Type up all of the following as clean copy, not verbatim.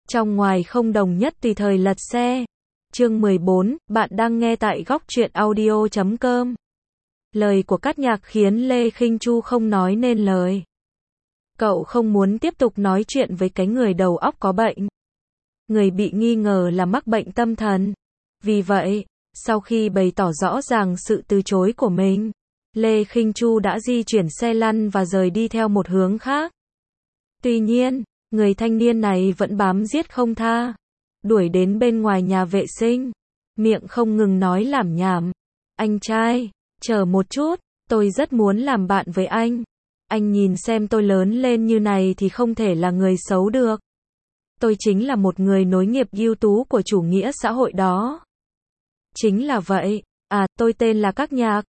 Trong ngoài không đồng nhất tùy thời lật xe. Chương 14, bạn đang nghe tại góc truyện audio.com. Lời của Cát Nhạc khiến Lê Khinh Chu không nói nên lời. Cậu không muốn tiếp tục nói chuyện với cái người đầu óc có bệnh. Người bị nghi ngờ là mắc bệnh tâm thần. Vì vậy, sau khi bày tỏ rõ ràng sự từ chối của mình, Lê Khinh Chu đã di chuyển xe lăn và rời đi theo một hướng khác. Tuy nhiên, người thanh niên này vẫn bám giết không tha, đuổi đến bên ngoài nhà vệ sinh, miệng không ngừng nói lảm nhảm. Anh trai, chờ một chút, tôi rất muốn làm bạn với anh. Anh nhìn xem tôi lớn lên như này thì không thể là người xấu được. Tôi chính là một người nối nghiệp ưu tú của chủ nghĩa xã hội đó. Chính là vậy, tôi tên là Cát Nhạc.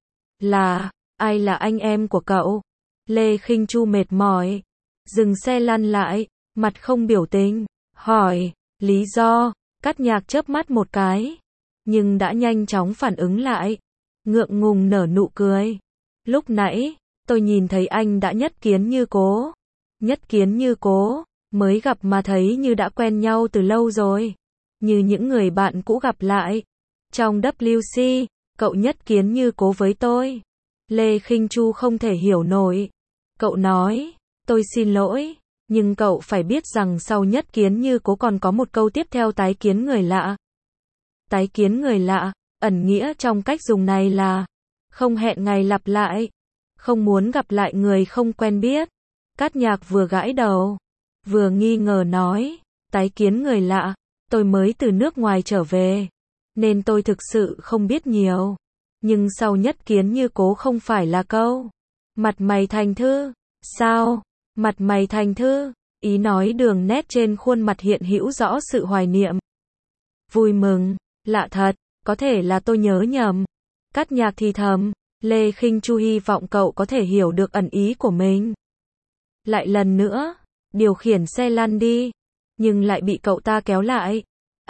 Ai là anh em của cậu? Lê Khinh Chu mệt mỏi, dừng xe lăn lại, mặt không biểu tình, hỏi, lý do? Cát Nhạc chớp mắt một cái, nhưng đã nhanh chóng phản ứng lại, ngượng ngùng nở nụ cười. Lúc nãy, tôi nhìn thấy anh đã nhất kiến như cố. Nhất kiến như cố, mới gặp mà thấy như đã quen nhau từ lâu rồi. Như những người bạn cũ gặp lại. Trong WC, cậu nhất kiến như cố với tôi. Lê Khinh Chu không thể hiểu nổi. Cậu nói, tôi xin lỗi, nhưng cậu phải biết rằng sau nhất kiến như cố còn có một câu tiếp theo tái kiến người lạ. Tái kiến người lạ, ẩn nghĩa trong cách dùng này là không hẹn ngày lặp lại, không muốn gặp lại người không quen biết. Cát Nhạc vừa gãi đầu, vừa nghi ngờ nói, tái kiến người lạ, tôi mới từ nước ngoài trở về, nên tôi thực sự không biết nhiều. Nhưng sau nhất kiến như cố không phải là câu mặt mày thành thư, sao? Mặt mày thành thư, ý nói đường nét trên khuôn mặt hiện hữu rõ sự hoài niệm. Vui mừng, lạ thật, có thể là tôi nhớ nhầm. Cát Nhạc thì thầm, Lê Khinh Chu hy vọng cậu có thể hiểu được ẩn ý của mình. Lại lần nữa, điều khiển xe lăn đi, nhưng lại bị cậu ta kéo lại.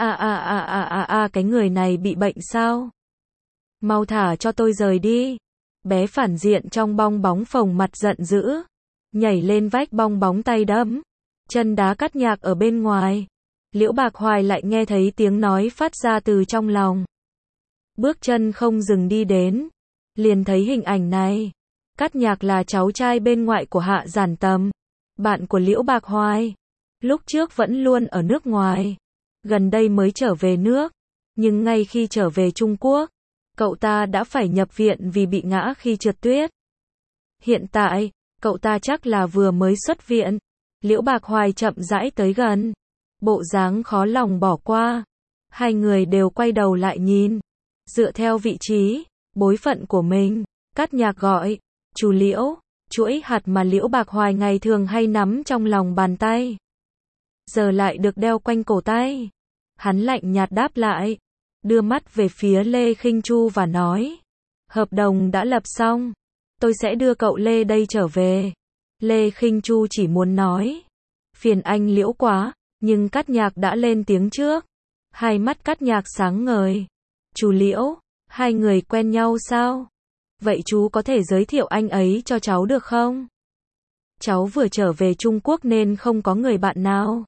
Cái người này bị bệnh sao? Mau thả cho tôi rời đi. Bé phản diện trong bong bóng phồng mặt giận dữ, nhảy lên vách bong bóng tay đấm chân đá Cát Nhạc ở bên ngoài. Liễu Bạc Hoài lại nghe thấy tiếng nói phát ra từ trong lòng. Bước chân không dừng đi đến, liền thấy hình ảnh này. Cát Nhạc là cháu trai bên ngoại của Hạ Giản Tầm, bạn của Liễu Bạc Hoài. Lúc trước vẫn luôn ở nước ngoài, gần đây mới trở về nước, nhưng ngay khi trở về Trung Quốc, cậu ta đã phải nhập viện vì bị ngã khi trượt tuyết. Hiện tại, cậu ta chắc là vừa mới xuất viện. Liễu Bạc Hoài chậm rãi tới gần, bộ dáng khó lòng bỏ qua. Hai người đều quay đầu lại nhìn, dựa theo vị trí, bối phận của mình. Cát Nhạc gọi, chú Liễu, chuỗi hạt mà Liễu Bạc Hoài ngày thường hay nắm trong lòng bàn tay, giờ lại được đeo quanh cổ tay. Hắn lạnh nhạt đáp lại, đưa mắt về phía Lê Khinh Chu và nói, hợp đồng đã lập xong, tôi sẽ đưa cậu Lê đây trở về. Lê Khinh Chu chỉ muốn nói, phiền anh Liễu quá, nhưng Cát Nhạc đã lên tiếng trước. Hai mắt Cát Nhạc sáng ngời, chú Liễu, hai người quen nhau sao? Vậy chú có thể giới thiệu anh ấy cho cháu được không? Cháu vừa trở về Trung Quốc nên không có người bạn nào.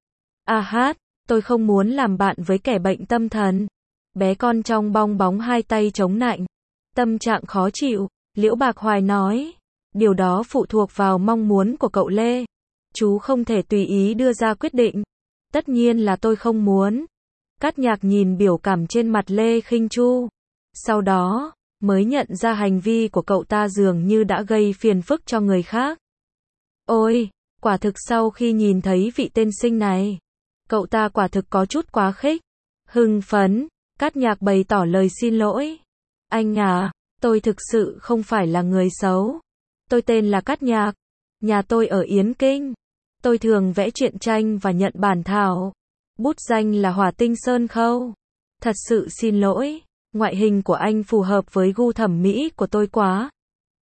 Tôi không muốn làm bạn với kẻ bệnh tâm thần. Bé con trong bong bóng hai tay chống nạnh, tâm trạng khó chịu. Liễu Bạc Hoài nói, điều đó phụ thuộc vào mong muốn của cậu Lê. Chú không thể tùy ý đưa ra quyết định. Tất nhiên là tôi không muốn. Cát Nhạc nhìn biểu cảm trên mặt Lê Khinh Chu, sau đó mới nhận ra hành vi của cậu ta dường như đã gây phiền phức cho người khác. Ôi, quả thực sau khi nhìn thấy vị tiên sinh này, cậu ta quả thực có chút quá khích. Hưng phấn, Cát Nhạc bày tỏ lời xin lỗi. Anh tôi thực sự không phải là người xấu. Tôi tên là Cát Nhạc. Nhà tôi ở Yến Kinh. Tôi thường vẽ truyện tranh và nhận bản thảo. Bút danh là Hỏa Tinh Sơn Khâu. Thật sự xin lỗi, ngoại hình của anh phù hợp với gu thẩm mỹ của tôi quá.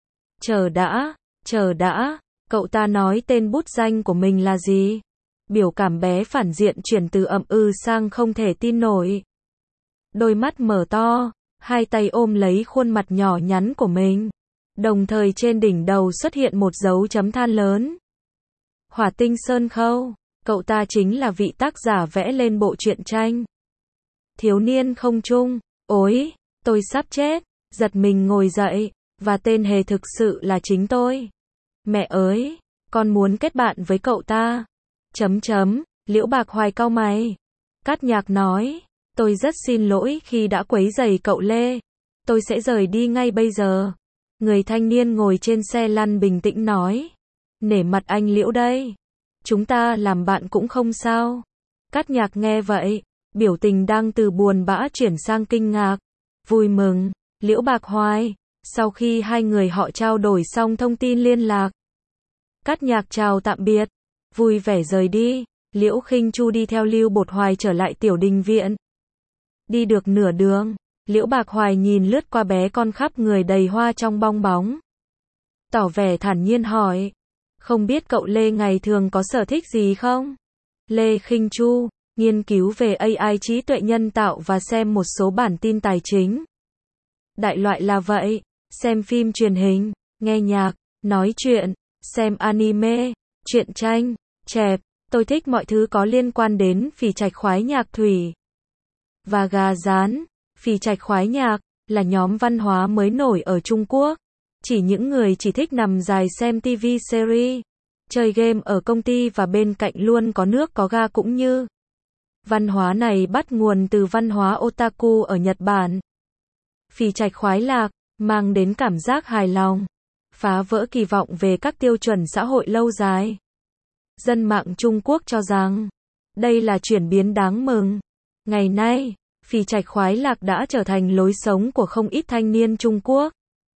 Chờ đã, cậu ta nói tên bút danh của mình là gì? Biểu cảm bé phản diện chuyển từ sang không thể tin nổi. Đôi mắt mở to, hai tay ôm lấy khuôn mặt nhỏ nhắn của mình. Đồng thời trên đỉnh đầu xuất hiện một dấu chấm than lớn. Hỏa Tinh Sơn Khâu, Cậu ta chính là vị tác giả vẽ lên bộ truyện tranh Thiếu niên không trung. Ối, tôi sắp chết, giật mình ngồi dậy, và tên hề thực sự là chính tôi. Mẹ ơi, con muốn kết bạn với cậu ta. Liễu Bạc Hoài cau mày. Cát Nhạc nói, tôi rất xin lỗi khi đã quấy rầy cậu Lê. Tôi sẽ rời đi ngay bây giờ. Người thanh niên ngồi trên xe lăn bình tĩnh nói. Nể mặt anh Liễu đây. Chúng ta làm bạn cũng không sao. Cát Nhạc nghe vậy, biểu tình đang từ buồn bã chuyển sang kinh ngạc, vui mừng. Liễu Bạc Hoài, sau khi hai người họ trao đổi xong thông tin liên lạc, Cát Nhạc chào tạm biệt, vui vẻ rời đi. Liễu Khinh Chu đi theo Lưu Bột Hoài trở lại Tiểu Đình viện. Đi được nửa đường, Liễu Bạc Hoài nhìn lướt qua bé con khắp người đầy hoa trong bong bóng, tỏ vẻ thản nhiên hỏi, không biết cậu Lê ngày thường có sở thích gì không? Lê Khinh Chu, nghiên cứu về AI trí tuệ nhân tạo và xem một số bản tin tài chính. Đại loại là vậy, xem phim truyền hình, nghe nhạc, nói chuyện, xem anime, truyện tranh, chẹp, tôi thích mọi thứ có liên quan đến Phỉ Trạch Khoái Nhạc Thủy và Gà Rán. Phỉ Trạch Khoái Nhạc là nhóm văn hóa mới nổi ở Trung Quốc, chỉ những người chỉ thích nằm dài xem TV series, chơi game ở công ty và bên cạnh luôn có nước có ga cũng như. Văn hóa này bắt nguồn từ văn hóa otaku ở Nhật Bản. Phỉ Trạch Khoái Lạc mang đến cảm giác hài lòng, phá vỡ kỳ vọng về các tiêu chuẩn xã hội lâu dài. Dân mạng Trung Quốc cho rằng đây là chuyển biến đáng mừng. Ngày nay, Phỉ Trạch Khoái Lạc đã trở thành lối sống của không ít thanh niên Trung Quốc.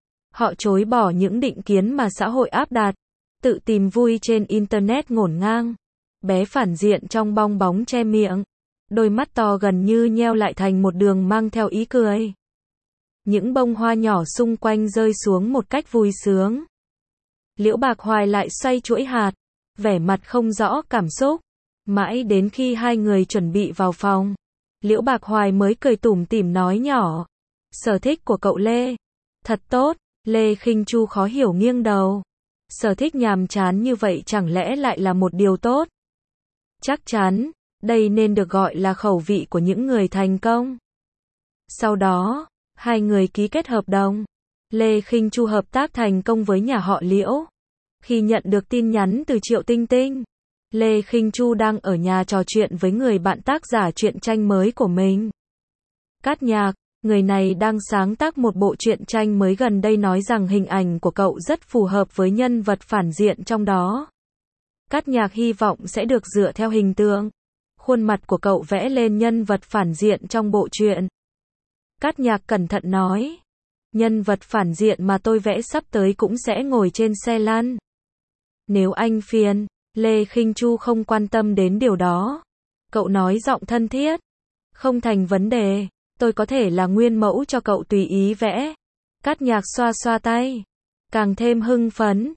Họ chối bỏ những định kiến mà xã hội áp đặt, tự tìm vui trên internet ngổn ngang. Bé phản diện trong bong bóng che miệng, đôi mắt to gần như nheo lại thành một đường mang theo ý cười. Những bông hoa nhỏ xung quanh rơi xuống một cách vui sướng. Liễu Bạc Hoài lại xoay chuỗi hạt, vẻ mặt không rõ cảm xúc. Mãi đến khi hai người chuẩn bị vào phòng, Liễu Bạc Hoài mới cười tủm tỉm nói nhỏ. Sở thích của cậu Lê thật tốt. Lê Khinh Chu khó hiểu nghiêng đầu. Sở thích nhàm chán như vậy chẳng lẽ lại là một điều tốt? Chắc chắn, đây nên được gọi là khẩu vị của những người thành công. Sau đó, hai người ký kết hợp đồng. Lê Khinh Chu hợp tác thành công với nhà họ Liễu. Khi nhận được tin nhắn từ Triệu Tinh Tinh, Lê Khinh Chu đang ở nhà trò chuyện với người bạn tác giả truyện tranh mới của mình. Cát Nhạc, người này đang sáng tác một bộ truyện tranh mới gần đây, nói rằng hình ảnh của cậu rất phù hợp với nhân vật phản diện trong đó. Cát Nhạc hy vọng sẽ được dựa theo hình tượng, khuôn mặt của cậu vẽ lên nhân vật phản diện trong bộ truyện. Cát Nhạc cẩn thận nói, nhân vật phản diện mà tôi vẽ sắp tới cũng sẽ ngồi trên xe lăn. Nếu anh phiền, Lê Khinh Chu không quan tâm đến điều đó. Cậu nói giọng thân thiết, không thành vấn đề, tôi có thể là nguyên mẫu cho cậu tùy ý vẽ. Cát Nhạc xoa xoa tay, càng thêm hưng phấn,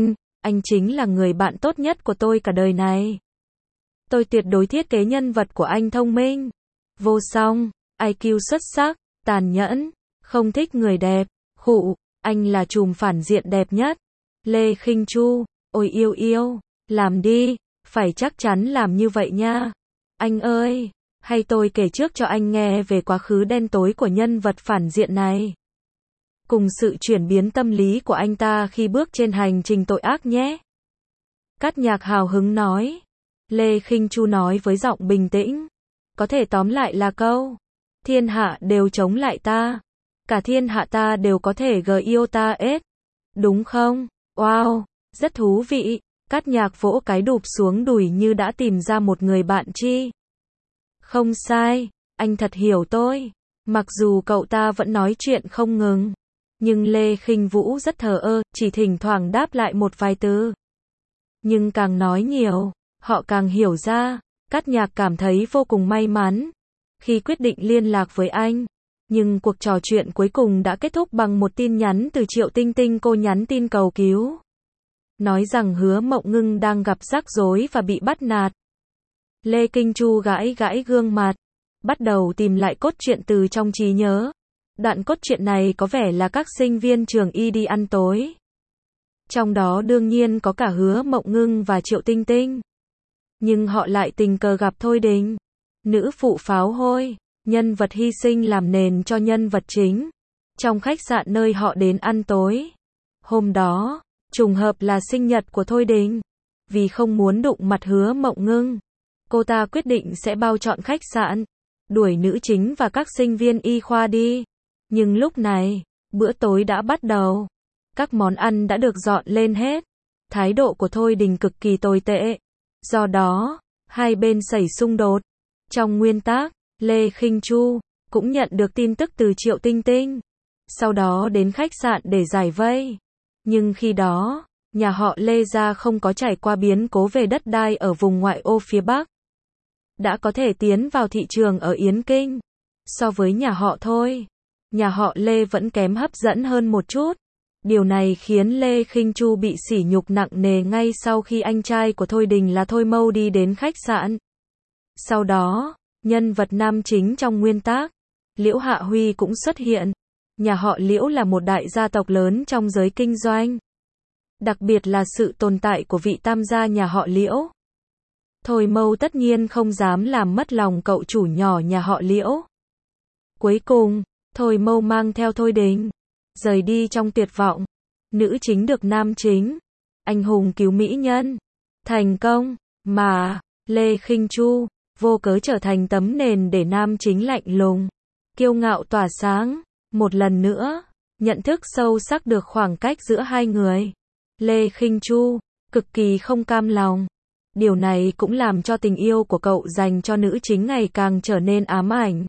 anh chính là người bạn tốt nhất của tôi cả đời này. Tôi tuyệt đối thiết kế nhân vật của anh thông minh, vô song, IQ xuất sắc, tàn nhẫn, không thích người đẹp, khụ, anh là trùm phản diện đẹp nhất. Lê Khinh Chu, ôi yêu, làm đi, phải chắc chắn làm như vậy nha. Anh ơi, hay tôi kể trước cho anh nghe về quá khứ đen tối của nhân vật phản diện này, cùng sự chuyển biến tâm lý của anh ta khi bước trên hành trình tội ác nhé. Cát Nhạc hào hứng nói. Lê Khinh Chu nói với giọng bình tĩnh, có thể tóm lại là câu, thiên hạ đều chống lại ta, cả thiên hạ ta đều có thể yêu ta hết, đúng không? Wow, rất thú vị. Cát Nhạc vỗ cái đụp xuống đùi như đã tìm ra một người bạn chi. Không sai, anh thật hiểu tôi. Mặc dù cậu ta vẫn nói chuyện không ngừng, nhưng Lê Khinh Vũ rất thờ ơ, chỉ thỉnh thoảng đáp lại một vài từ. Nhưng càng nói nhiều, họ càng hiểu ra. Cát Nhạc cảm thấy vô cùng may mắn khi quyết định liên lạc với anh. Nhưng cuộc trò chuyện cuối cùng đã kết thúc bằng một tin nhắn từ Triệu Tinh Tinh. Cô nhắn tin cầu cứu, nói rằng Hứa Mộng Ngưng đang gặp rắc rối và bị bắt nạt. Lê Khinh Chu gãi gương mặt, bắt đầu tìm lại cốt truyện từ trong trí nhớ. Đoạn cốt truyện này có vẻ là các sinh viên trường y đi ăn tối. Trong đó đương nhiên có cả Hứa Mộng Ngưng và Triệu Tinh Tinh. Nhưng họ lại tình cờ gặp Thôi Đình. Nữ phụ pháo hôi, nhân vật hy sinh làm nền cho nhân vật chính. Trong khách sạn nơi họ đến ăn tối. Hôm đó, trùng hợp là sinh nhật của Thôi Đình. Vì không muốn đụng mặt Hứa Mộng Ngưng, cô ta quyết định sẽ bao trọn khách sạn, đuổi nữ chính và các sinh viên y khoa đi. Nhưng lúc này, bữa tối đã bắt đầu. Các món ăn đã được dọn lên hết. Thái độ của Thôi Đình cực kỳ tồi tệ. Do đó, hai bên xảy xung đột. Trong nguyên tắc, Lê Khinh Chu cũng nhận được tin tức từ Triệu Tinh Tinh. Sau đó đến khách sạn để giải vây. Nhưng khi đó, nhà họ Lê gia không có trải qua biến cố về đất đai ở vùng ngoại ô phía Bắc. Đã có thể tiến vào thị trường ở Yến Kinh. So với nhà họ Thôi, nhà họ Lê vẫn kém hấp dẫn hơn một chút. Điều này khiến Lê Khinh Chu bị sỉ nhục nặng nề ngay sau khi anh trai của Thôi Đình là Thôi Mâu đi đến khách sạn. Sau đó, nhân vật nam chính trong nguyên tác, Liễu Hạ Huy cũng xuất hiện. Nhà họ Liễu là một đại gia tộc lớn trong giới kinh doanh. Đặc biệt là sự tồn tại của vị tam gia nhà họ Liễu. Thôi Mâu tất nhiên không dám làm mất lòng cậu chủ nhỏ nhà họ Liễu. Cuối cùng, Thôi Mâu mang theo Thôi Đình, rời đi trong tuyệt vọng. Nữ chính được nam chính, anh hùng cứu mỹ nhân. Thành công, mà, Lê Khinh Chu, vô cớ trở thành tấm nền để nam chính lạnh lùng, kiêu ngạo tỏa sáng. Một lần nữa, nhận thức sâu sắc được khoảng cách giữa hai người. Lê Khinh Chu, cực kỳ không cam lòng. Điều này cũng làm cho tình yêu của cậu dành cho nữ chính ngày càng trở nên ám ảnh.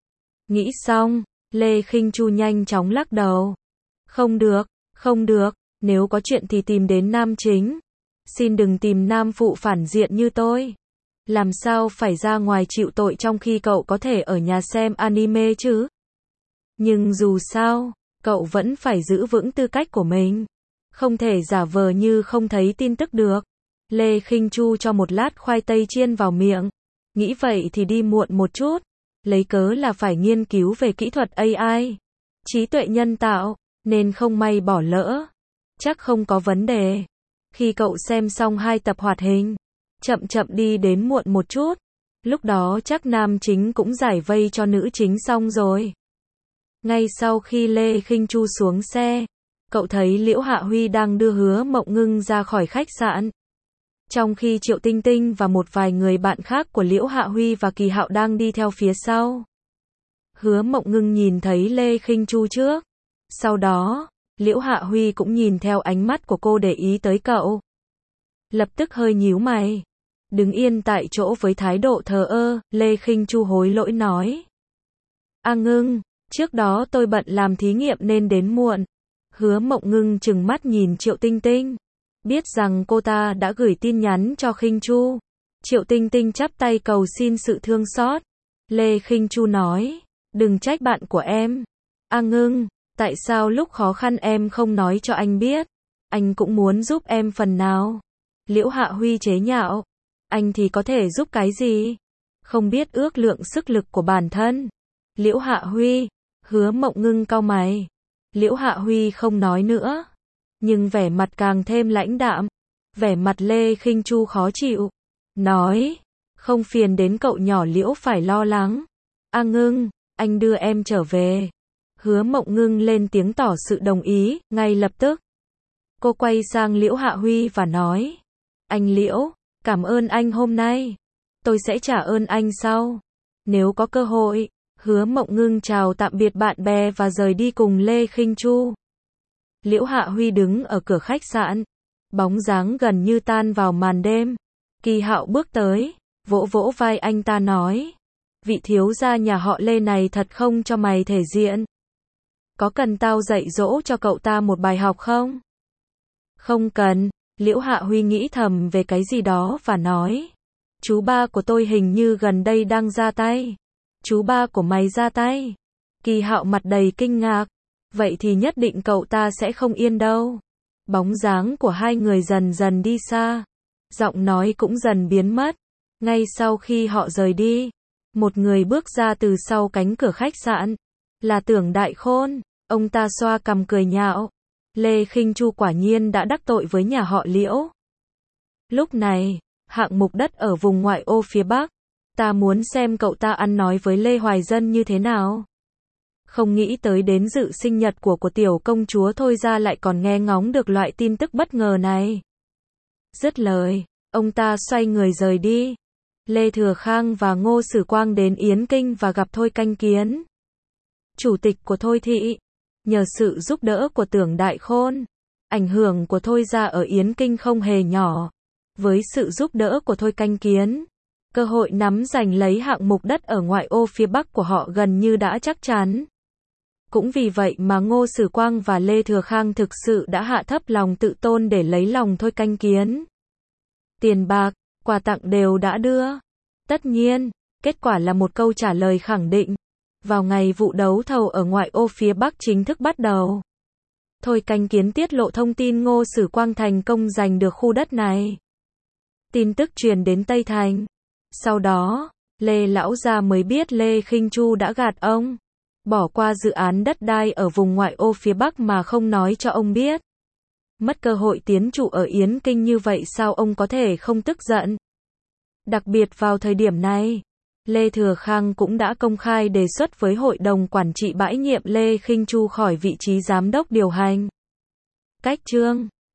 Nghĩ xong, Lê Khinh Chu nhanh chóng lắc đầu. Không được, không được, nếu có chuyện thì tìm đến nam chính. Xin đừng tìm nam phụ phản diện như tôi. Làm sao phải ra ngoài chịu tội trong khi cậu có thể ở nhà xem anime chứ? Nhưng dù sao, cậu vẫn phải giữ vững tư cách của mình. Không thể giả vờ như không thấy tin tức được. Lê Khinh Chu cho một lát khoai tây chiên vào miệng. Nghĩ vậy thì đi muộn một chút. Lấy cớ là phải nghiên cứu về kỹ thuật AI, trí tuệ nhân tạo, nên không may bỏ lỡ. Chắc không có vấn đề. Khi cậu xem xong 2 tập hoạt hình, chậm chậm đi đến muộn một chút. Lúc đó chắc nam chính cũng giải vây cho nữ chính xong rồi. Ngay sau khi Lê Khinh Chu xuống xe, cậu thấy Liễu Hạ Huy đang đưa Hứa Mộng Ngưng ra khỏi khách sạn. Trong khi Triệu Tinh Tinh và một vài người bạn khác của Liễu Hạ Huy và Kỳ Hạo đang đi theo phía sau. Hứa Mộng Ngưng nhìn thấy Lê Khinh Chu trước. Sau đó, Liễu Hạ Huy cũng nhìn theo ánh mắt của cô để ý tới cậu. Lập tức hơi nhíu mày. Đứng yên tại chỗ với thái độ thờ ơ, Lê Khinh Chu hối lỗi nói. A Ngưng, trước đó tôi bận làm thí nghiệm nên đến muộn. Hứa Mộng Ngưng trừng mắt nhìn Triệu Tinh Tinh. Biết rằng cô ta đã gửi tin nhắn cho Khinh Chu. Triệu Tinh Tinh chắp tay cầu xin sự thương xót. Lê Khinh Chu nói, đừng trách bạn của em. A Ngưng, tại sao lúc khó khăn em không nói cho anh biết? Anh cũng muốn giúp em phần nào. Liễu Hạ Huy chế nhạo. Anh thì có thể giúp cái gì? Không biết ước lượng sức lực của bản thân. Liễu Hạ Huy, Hứa Mộng Ngưng cau mày. Liễu Hạ Huy không nói nữa. Nhưng vẻ mặt càng thêm lãnh đạm. Vẻ mặt Lê Khinh Chu khó chịu. Nói, không phiền đến cậu nhỏ Liễu phải lo lắng. A Ngưng, anh đưa em trở về. Hứa Mộng Ngưng lên tiếng tỏ sự đồng ý, ngay lập tức. Cô quay sang Liễu Hạ Huy và nói. Anh Liễu, cảm ơn anh hôm nay. Tôi sẽ trả ơn anh sau. Nếu có cơ hội. Hứa Mộng Ngưng chào tạm biệt bạn bè và rời đi cùng Lê Khinh Chu. Liễu Hạ Huy đứng ở cửa khách sạn. Bóng dáng gần như tan vào màn đêm. Kỳ Hạo bước tới, vỗ vỗ vai anh ta nói. Vị thiếu gia nhà họ Lê này thật không cho mày thể diện. Có cần tao dạy dỗ cho cậu ta một bài học không? Không cần. Liễu Hạ Huy nghĩ thầm về cái gì đó và nói. Chú ba của tôi hình như gần đây đang ra tay. Chú ba của mày ra tay? Kỳ Hạo mặt đầy kinh ngạc. Vậy thì nhất định cậu ta sẽ không yên đâu. Bóng dáng của hai người dần dần đi xa. Giọng nói cũng dần biến mất. Ngay sau khi họ rời đi, một người bước ra từ sau cánh cửa khách sạn. Là Tưởng Đại Khôn. Ông ta xoa cằm cười nhạo. Lê Khinh Chu quả nhiên đã đắc tội với nhà họ Liễu. Lúc này, hạng mục đất ở vùng ngoại ô phía Bắc. Ta muốn xem cậu ta ăn nói với Lê Hoài Dân như thế nào. Không nghĩ tới đến dự sinh nhật của tiểu công chúa Thôi ra lại còn nghe ngóng được loại tin tức bất ngờ này. Dứt lời, ông ta xoay người rời đi. Lê Thừa Khang và Ngô Sử Quang đến Yến Kinh và gặp Thôi Canh Kiến, chủ tịch của Thôi thị. Nhờ sự giúp đỡ của Tưởng Đại Khôn, ảnh hưởng của Thôi gia ở Yến Kinh không hề nhỏ. Với sự giúp đỡ của Thôi Canh Kiến, cơ hội nắm giành lấy hạng mục đất ở ngoại ô phía Bắc của họ gần như đã chắc chắn. Cũng vì vậy mà Ngô Sử Quang và Lê Thừa Khang thực sự đã hạ thấp lòng tự tôn để lấy lòng Thôi Canh Kiến. Tiền bạc, quà tặng đều đã đưa. Tất nhiên, kết quả là một câu trả lời khẳng định. Vào ngày vụ đấu thầu ở ngoại ô phía Bắc chính thức bắt đầu, Thôi Canh Kiến tiết lộ thông tin Ngô Sử Quang thành công giành được khu đất này. Tin tức truyền đến Tây Thành. Sau đó, Lê lão gia mới biết Lê Khinh Chu đã gạt ông, bỏ qua dự án đất đai ở vùng ngoại ô phía Bắc mà không nói cho ông biết. Mất cơ hội tiến trụ ở Yến Kinh như vậy sao ông có thể không tức giận? Đặc biệt vào thời điểm này, Lê Thừa Khang cũng đã công khai đề xuất với hội đồng quản trị bãi nhiệm Lê Khinh Chu khỏi vị trí giám đốc điều hành. Cách chương